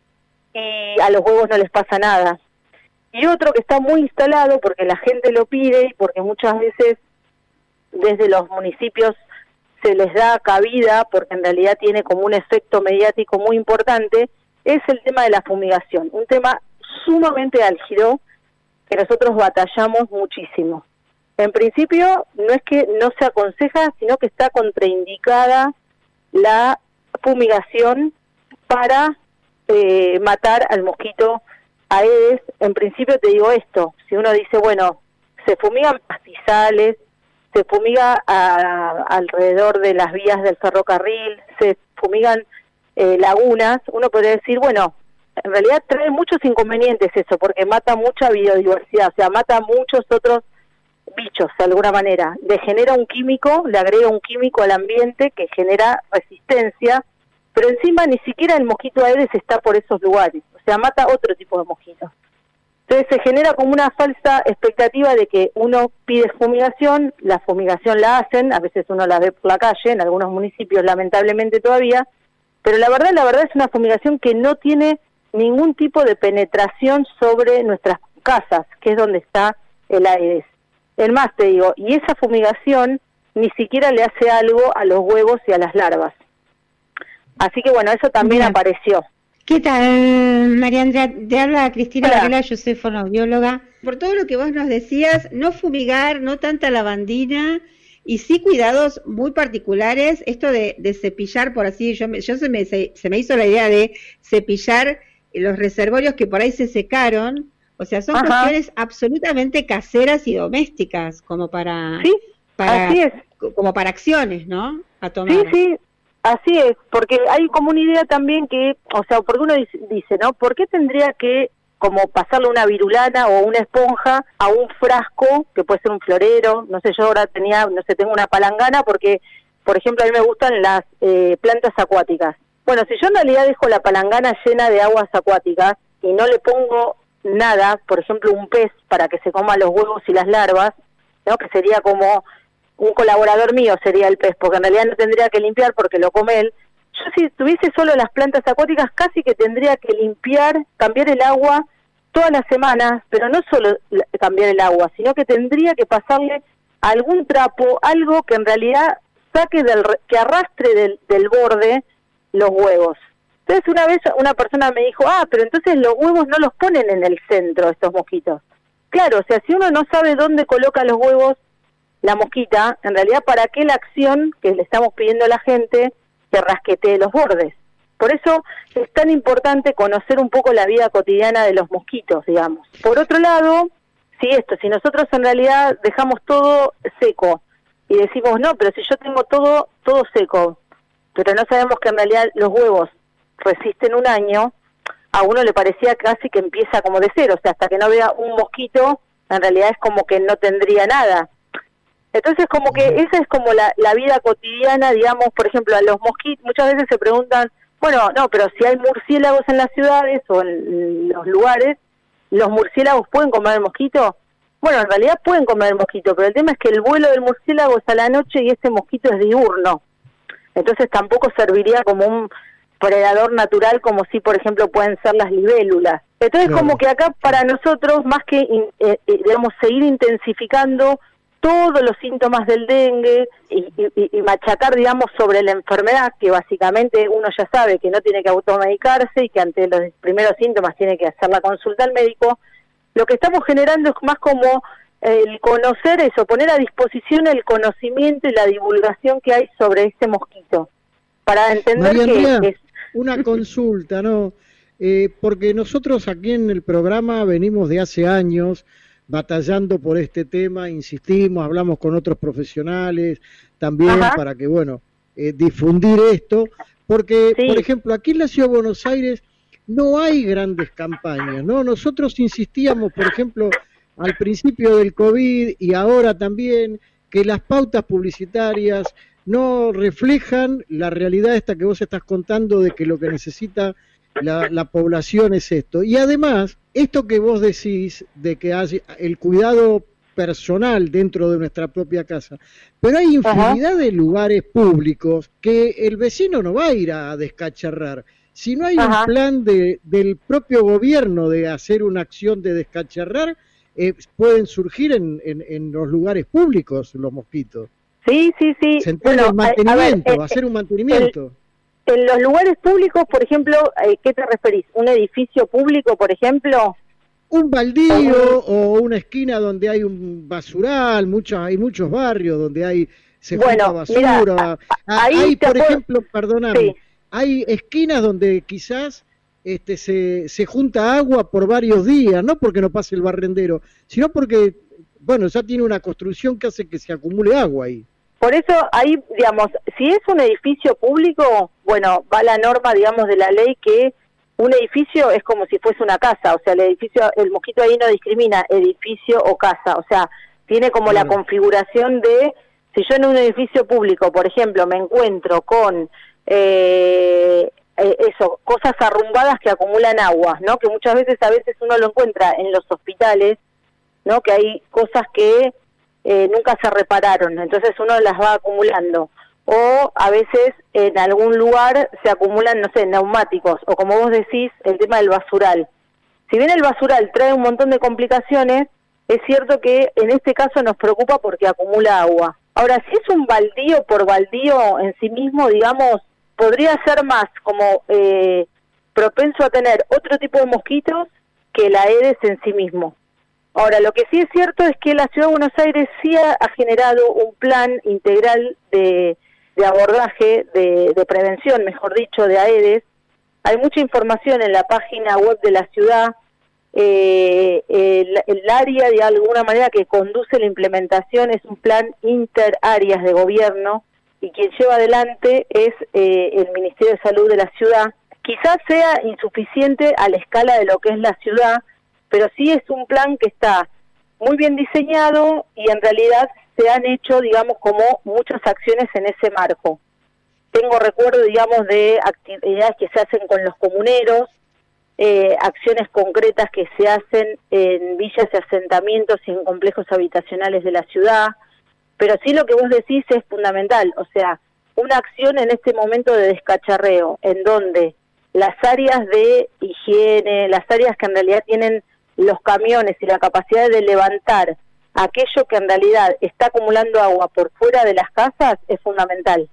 y a los huevos no les pasa nada. Y otro que está muy instalado, porque la gente lo pide y porque muchas veces desde los municipios se les da cabida, porque en realidad tiene como un efecto mediático muy importante, es el tema de la fumigación. Un tema sumamente álgido que nosotros batallamos muchísimo. En principio, no es que no se aconseja, sino que está contraindicada la fumigación para eh, matar al mosquito Aedes. En principio te digo esto, si uno dice, bueno, se fumigan pastizales, se fumiga a, alrededor de las vías del ferrocarril, se fumigan eh, lagunas, uno podría decir, bueno, en realidad trae muchos inconvenientes eso, porque mata mucha biodiversidad, o sea, mata muchos otros bichos de alguna manera, le genera un químico, le agrega un químico al ambiente que genera resistencia, pero encima ni siquiera el mosquito Aedes está por esos lugares, o sea, mata otro tipo de mosquitos. Entonces se genera como una falsa expectativa de que uno pide fumigación, la fumigación la hacen, a veces uno la ve por la calle, en algunos municipios lamentablemente todavía, pero la verdad, la verdad es una fumigación que no tiene ningún tipo de penetración sobre nuestras casas, que es donde está el Aedes. Es más, te digo, y esa fumigación ni siquiera le hace algo a los huevos y a las larvas. Así que bueno, eso también Bien. apareció. ¿Qué tal, María Andrea? Te habla Cristina Varela, yo soy fonoaudióloga. Por todo lo que vos nos decías, no fumigar, no tanta lavandina, y sí cuidados muy particulares, esto de, de cepillar, por así, yo, me, yo se, me, se, se me hizo la idea de cepillar los reservorios que por ahí se secaron, o sea, son Ajá. cuestiones absolutamente caseras y domésticas, como para, sí, para, así es. como para acciones, ¿no? A tomar. Sí, sí. Así es, porque hay como una idea también que, o sea, porque uno dice, dice, ¿no? ¿Por qué tendría que como pasarle una virulana o una esponja a un frasco, que puede ser un florero? No sé, yo ahora tenía, no sé, tengo una palangana porque, por ejemplo, a mí me gustan las eh, plantas acuáticas. Bueno, si yo en realidad dejo la palangana llena de aguas acuáticas y no le pongo nada, por ejemplo, un pez para que se coma los huevos y las larvas, ¿no? Que sería como un colaborador mío sería el pez, porque en realidad no tendría que limpiar porque lo come él. Yo si tuviese solo las plantas acuáticas casi que tendría que limpiar, cambiar el agua todas las semanas, pero no solo cambiar el agua, sino que tendría que pasarle algún trapo, algo que en realidad saque del, que arrastre del, del borde los huevos. Entonces una vez una persona me dijo, ah, pero entonces los huevos no los ponen en el centro estos mosquitos. Claro, o sea, si uno no sabe dónde coloca los huevos la mosquita, en realidad, ¿para qué la acción que le estamos pidiendo a la gente que rasquetee los bordes? Por eso es tan importante conocer un poco la vida cotidiana de los mosquitos, digamos. Por otro lado, si esto, si nosotros en realidad dejamos todo seco y decimos, no, pero si yo tengo todo todo seco, pero no sabemos que en realidad los huevos resisten un año, a uno le parecía casi que empieza como de cero, o sea, hasta que no vea un mosquito, en realidad es como que no tendría nada. Entonces, como que esa es como la, la vida cotidiana, digamos, por ejemplo, a los mosquitos, muchas veces se preguntan, bueno, no, pero si hay murciélagos en las ciudades o en los lugares, ¿los murciélagos pueden comer el mosquito? Bueno, en realidad pueden comer el mosquito, pero el tema es que el vuelo del murciélago es a la noche y este mosquito es diurno. Entonces tampoco serviría como un predador natural como si, por ejemplo, pueden ser las libélulas. Entonces, claro, como que acá para nosotros, más que, eh, eh, digamos, seguir intensificando todos los síntomas del dengue y, y, y machacar, digamos, sobre la enfermedad, que básicamente uno ya sabe que no tiene que automedicarse y que ante los primeros síntomas tiene que hacer la consulta al médico, lo que estamos generando es más como el conocer eso, poner a disposición el conocimiento y la divulgación que hay sobre este mosquito, para entender María Andrea, que es... una consulta, ¿no? Eh, porque nosotros aquí en el programa venimos de hace años batallando por este tema, insistimos, hablamos con otros profesionales también Ajá. para que, bueno, eh, difundir esto, porque, sí. por ejemplo, aquí en la Ciudad de Buenos Aires no hay grandes campañas, ¿no? Nosotros insistíamos, por ejemplo, al principio del COVID y ahora también, que las pautas publicitarias no reflejan la realidad esta que vos estás contando de que lo que necesita la, la población es esto. Y además, esto que vos decís de que hay el cuidado personal dentro de nuestra propia casa, pero hay infinidad Ajá. de lugares públicos que el vecino no va a ir a descacharrar. Si no hay Ajá. un plan de, del propio gobierno de hacer una acción de descacharrar, eh, pueden surgir en, en, en los lugares públicos los mosquitos. Sí, sí, sí. Se entiende bueno, el mantenimiento, a ver, hacer un mantenimiento. El, en los lugares públicos, por ejemplo, ¿qué te referís? ¿Un edificio público, por ejemplo? Un baldío o una esquina donde hay un basural, muchos, hay muchos barrios donde hay se bueno, junta basura. Mira, ahí hay, por puedo... ejemplo, perdóname, sí. hay esquinas donde quizás este, se, se junta agua por varios días, no porque no pase el barrendero, sino porque, bueno, ya tiene una construcción que hace que se acumule agua ahí. Por eso ahí, digamos, si es un edificio público, bueno, va la norma, digamos, de la ley que un edificio es como si fuese una casa, o sea, el edificio, el mosquito ahí no discrimina edificio o casa, o sea, tiene como claro. la configuración de, si yo en un edificio público, por ejemplo, me encuentro con eh, eh, eso, cosas arrumbadas que acumulan agua, ¿no? Que muchas veces, a veces uno lo encuentra en los hospitales, ¿no? Que hay cosas que eh, nunca se repararon, entonces uno las va acumulando. O a veces en algún lugar se acumulan, no sé, neumáticos, o como vos decís, el tema del basural. Si bien el basural trae un montón de complicaciones, es cierto que en este caso nos preocupa porque acumula agua. Ahora, si es un baldío por baldío en sí mismo, digamos, podría ser más como eh, propenso a tener otro tipo de mosquitos que el Aedes en sí mismo. Ahora, lo que sí es cierto es que la Ciudad de Buenos Aires sí ha, ha generado un plan integral de... de abordaje, de, de prevención, mejor dicho, de Aedes. Hay mucha información en la página web de la ciudad, eh, el, el área de alguna manera que conduce la implementación es un plan interáreas de gobierno y quien lleva adelante es eh, el Ministerio de Salud de la ciudad. Quizás sea insuficiente a la escala de lo que es la ciudad, pero sí es un plan que está muy bien diseñado y en realidad se han hecho, digamos, como muchas acciones en ese marco. Tengo recuerdo, digamos, de actividades que se hacen con los comuneros, eh, acciones concretas que se hacen en villas y asentamientos y en complejos habitacionales de la ciudad, pero sí lo que vos decís es fundamental, o sea, una acción en este momento de descacharreo, en donde las áreas de higiene, las áreas que en realidad tienen los camiones y la capacidad de levantar aquello que en realidad está acumulando agua por fuera de las casas es fundamental.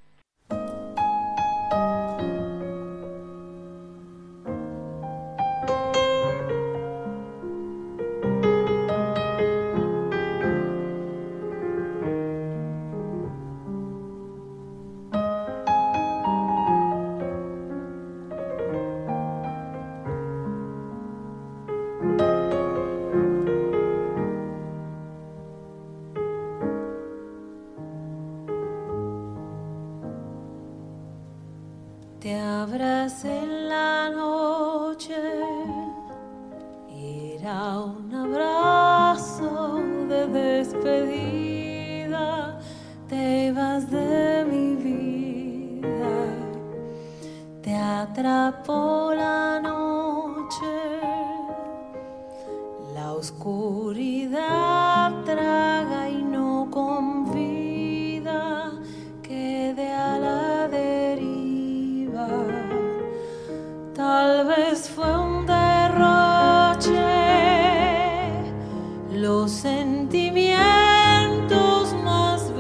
Te abracé en la noche, era un abrazo de despedida, te vas de mi vida, te atrapó la noche, la oscuridad traga y no convida, quede a la deriva. Tal vez fue un derroche, los sentimientos más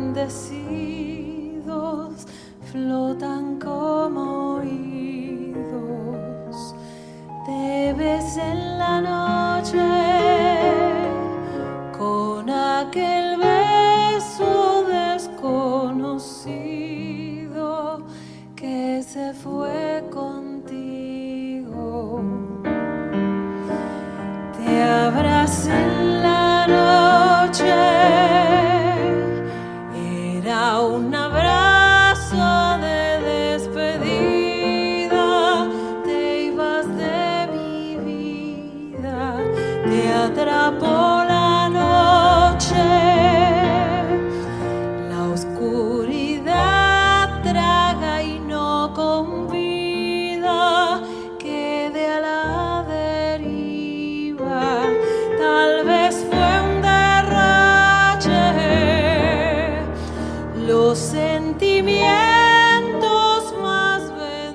bendecidos flotan como oídos. Te ves en la noche con fue contigo. Te abracé en la noche, era un abrazo de despedida. Te ibas de mi vida, te atrapó la noche. La oscuridad traga y no convida, quede a la deriva. Tal vez fue un derroche, los sentimientos más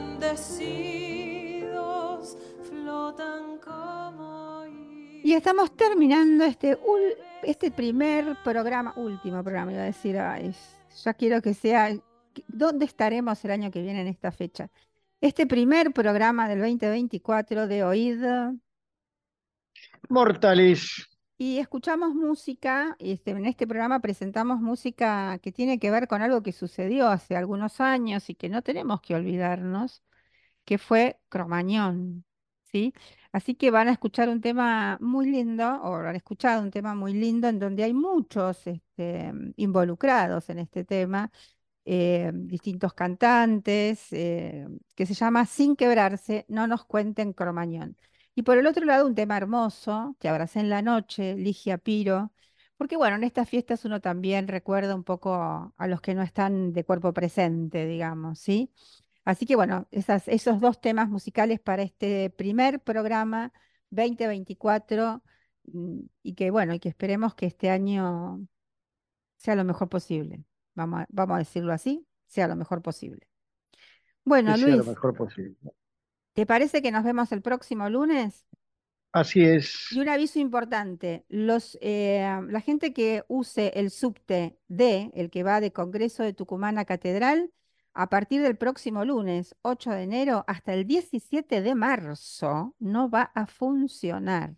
bendecidos flotan como... Y estamos terminando este, ul- este primer programa, último programa, iba a decir, ay, ya quiero que sea, ¿dónde estaremos el año que viene en esta fecha? Este primer programa del veinte veinticuatro de Oíd. Mortales. Y escuchamos música, este, en este programa presentamos música que tiene que ver con algo que sucedió hace algunos años y que no tenemos que olvidarnos, que fue Cromañón, ¿sí? Así que van a escuchar un tema muy lindo, o han escuchado un tema muy lindo en donde hay muchos este, involucrados en este tema, eh, distintos cantantes, eh, que se llama Sin quebrarse, no nos cuenten Cromañón. Y por el otro lado, un tema hermoso, Te abracé en la noche, Ligia Piro, porque bueno, en estas fiestas uno también recuerda un poco a los que no están de cuerpo presente, digamos, ¿sí? Así que bueno, esas, esos dos temas musicales para este primer programa veinte veinticuatro, mm, y que bueno, y que esperemos que este año sea lo mejor posible. Vamos a, vamos a decirlo así, sea lo mejor posible. Bueno, Que sea lo Luis, mejor posible. ¿te parece que nos vemos el próximo lunes? Así es. Y un aviso importante, los, eh, la gente que use el subte D, el que va de Congreso de Tucumán a Catedral, a partir del próximo lunes, ocho de enero, hasta el diecisiete de marzo, no va a funcionar.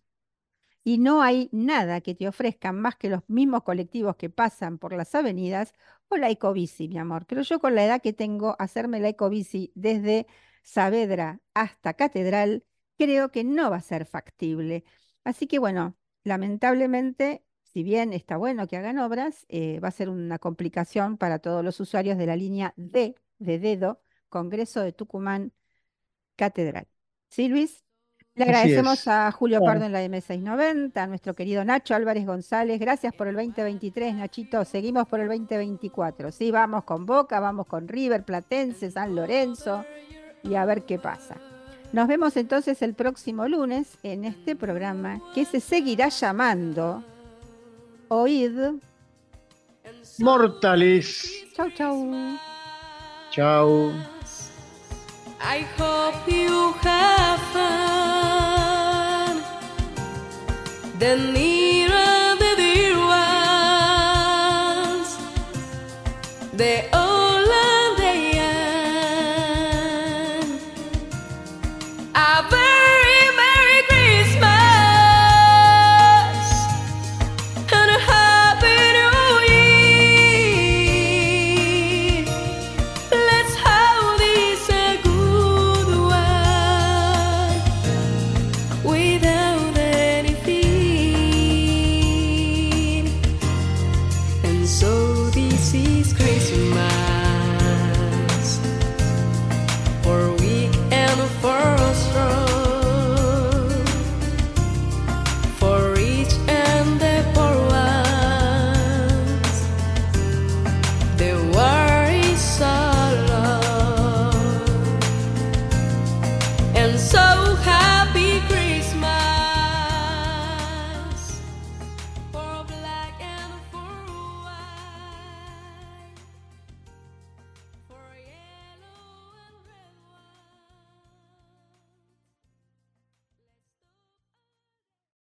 Y no hay nada que te ofrezcan más que los mismos colectivos que pasan por las avenidas o la ecobici, mi amor. Pero yo con la edad que tengo, hacerme la ecobici desde Saavedra hasta Catedral, creo que no va a ser factible. Así que bueno, lamentablemente, si bien está bueno que hagan obras, eh, va a ser una complicación para todos los usuarios de la línea D de dedo, Congreso de Tucumán, Catedral. ¿Sí, Luis? Le Así agradecemos es. a Julio Bueno. Pardo en la M seiscientos noventa, a nuestro querido Nacho Álvarez González. Gracias por el veinte veintitrés, Nachito. Seguimos por el veinte veinticuatro. Sí, vamos con Boca, vamos con River, Platense, San Lorenzo y a ver qué pasa. Nos vemos entonces el próximo lunes en este programa que se seguirá llamando Oíd Mortales. Chau, chau. Chao. I hope you have fun. The nearer the dear ones, the older they are. A very Merry Christmas and a Happy New Year. Let's have this a good one with